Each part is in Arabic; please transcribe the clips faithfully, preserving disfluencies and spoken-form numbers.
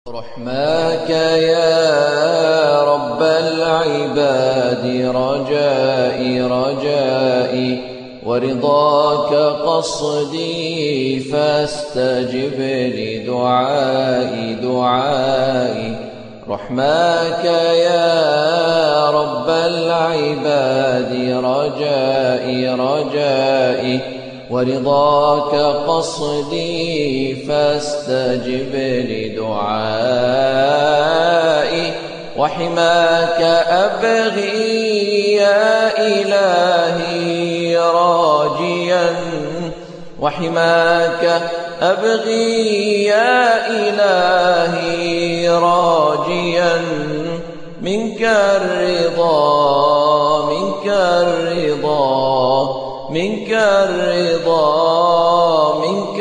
رحماك يا رب العباد رجائي رجائي ورضاك قصدي فاستجب لدعائي دعائي. رحماك يا رب العباد رجائي رجائي ورضاك قصدي فاستجب لدعائي. وحماك أبغي يا إلهي راجيا وحماك أبغي يا إلهي راجيا منك الرضا منك الرضا منك الرضا منك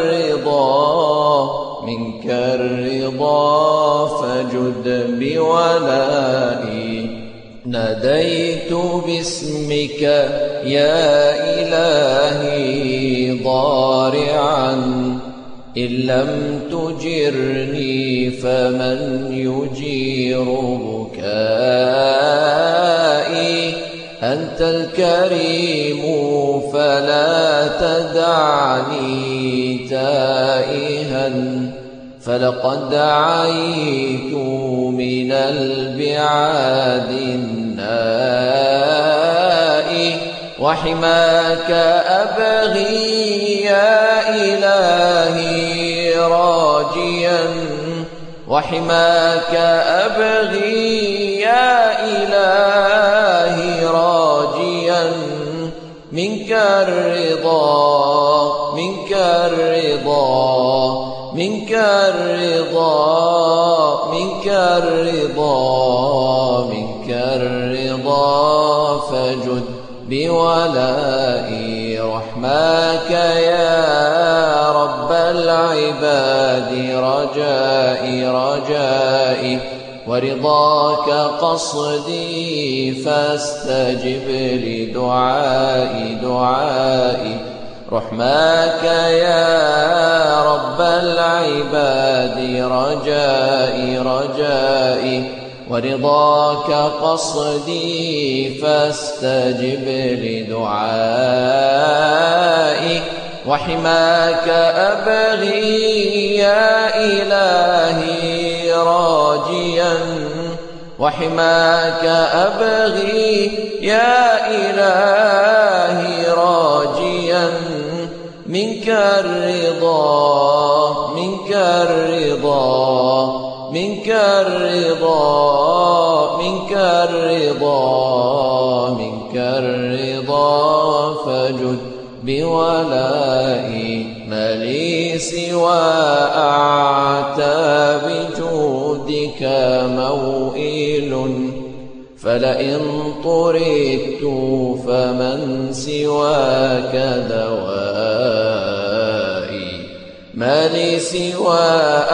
الرضا منك الرضا فجد بولائي. ناديت باسمك يا إلهي ضارعا إن لم تجرني فمن يجير بكائي. أنت الكريم فلا تدعني تائها فلقد عيت من البعاد النائي. وحماك أبغي يا إلهي راجيا وحماك أبغي يا إلهي راجيا منك الرضا منك الرضا منك الرضا منك الرضا منك الرضا فجد بولائي. رحماك يا رب العباد رجائي رجائي ورضاك قصدي فاستجب لدعائي دعائي. رحماك يا رب العباد رجائي رجائي ورضاك قصدي فاستجب لدعائي. وحماك أبغي يا إلهي راجيا وحماك أبغي يا إلهي راجيا منك الرضا منك الرضا منك الرضا منك الرضا منك الرضا فجد بولائي. ما لي سوى أعتاب جودك موئل فلئن طردت فمن سواك دوائي. ما لي سوى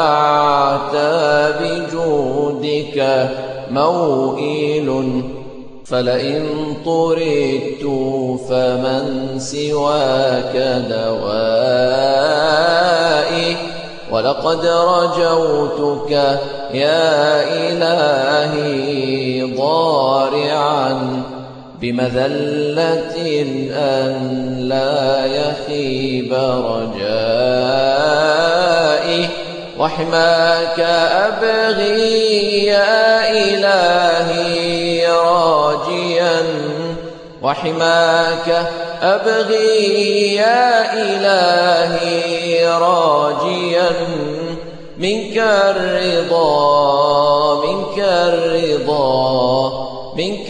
أعتاب جودك موئل فلئن طردت فمن سواك دوائي. ولقد رجوتك يا إلهي ضارعا بمذلة أن لا يخيب رجائي. وحماك أبغي يا إلهي راجيا وحماك أبغي يا إلهي راجيا منك الرضا منك الرضا منك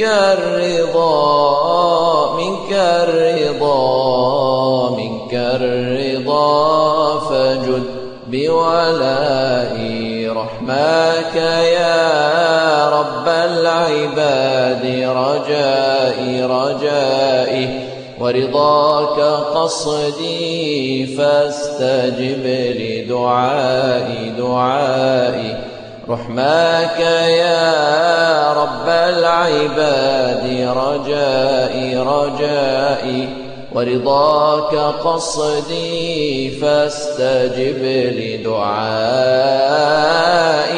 الرضا منك الرضا منك الرضا فجد بولائي. رحماك يا رب العباد رجائي رجائي ورضاك قصدي فاستجب لدعائي دعائي. رحماك يا رب العباد رجائي رجائي ورضاك قصدي فاستجب لدعائي.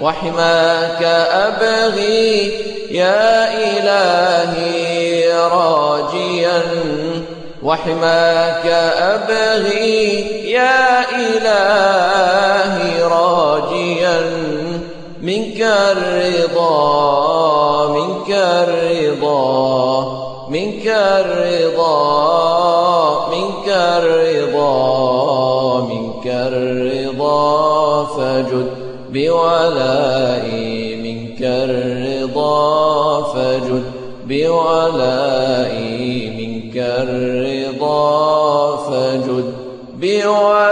وحماك أبغي يا إلهي راجيا وحماك أبغي يا إلهي راجيا منك الرضا منك الرضا منك الرضا منك الرضا منك الرضا فجد بولائي منك الرضا فجد بولائي منك الرضا فجد بولائي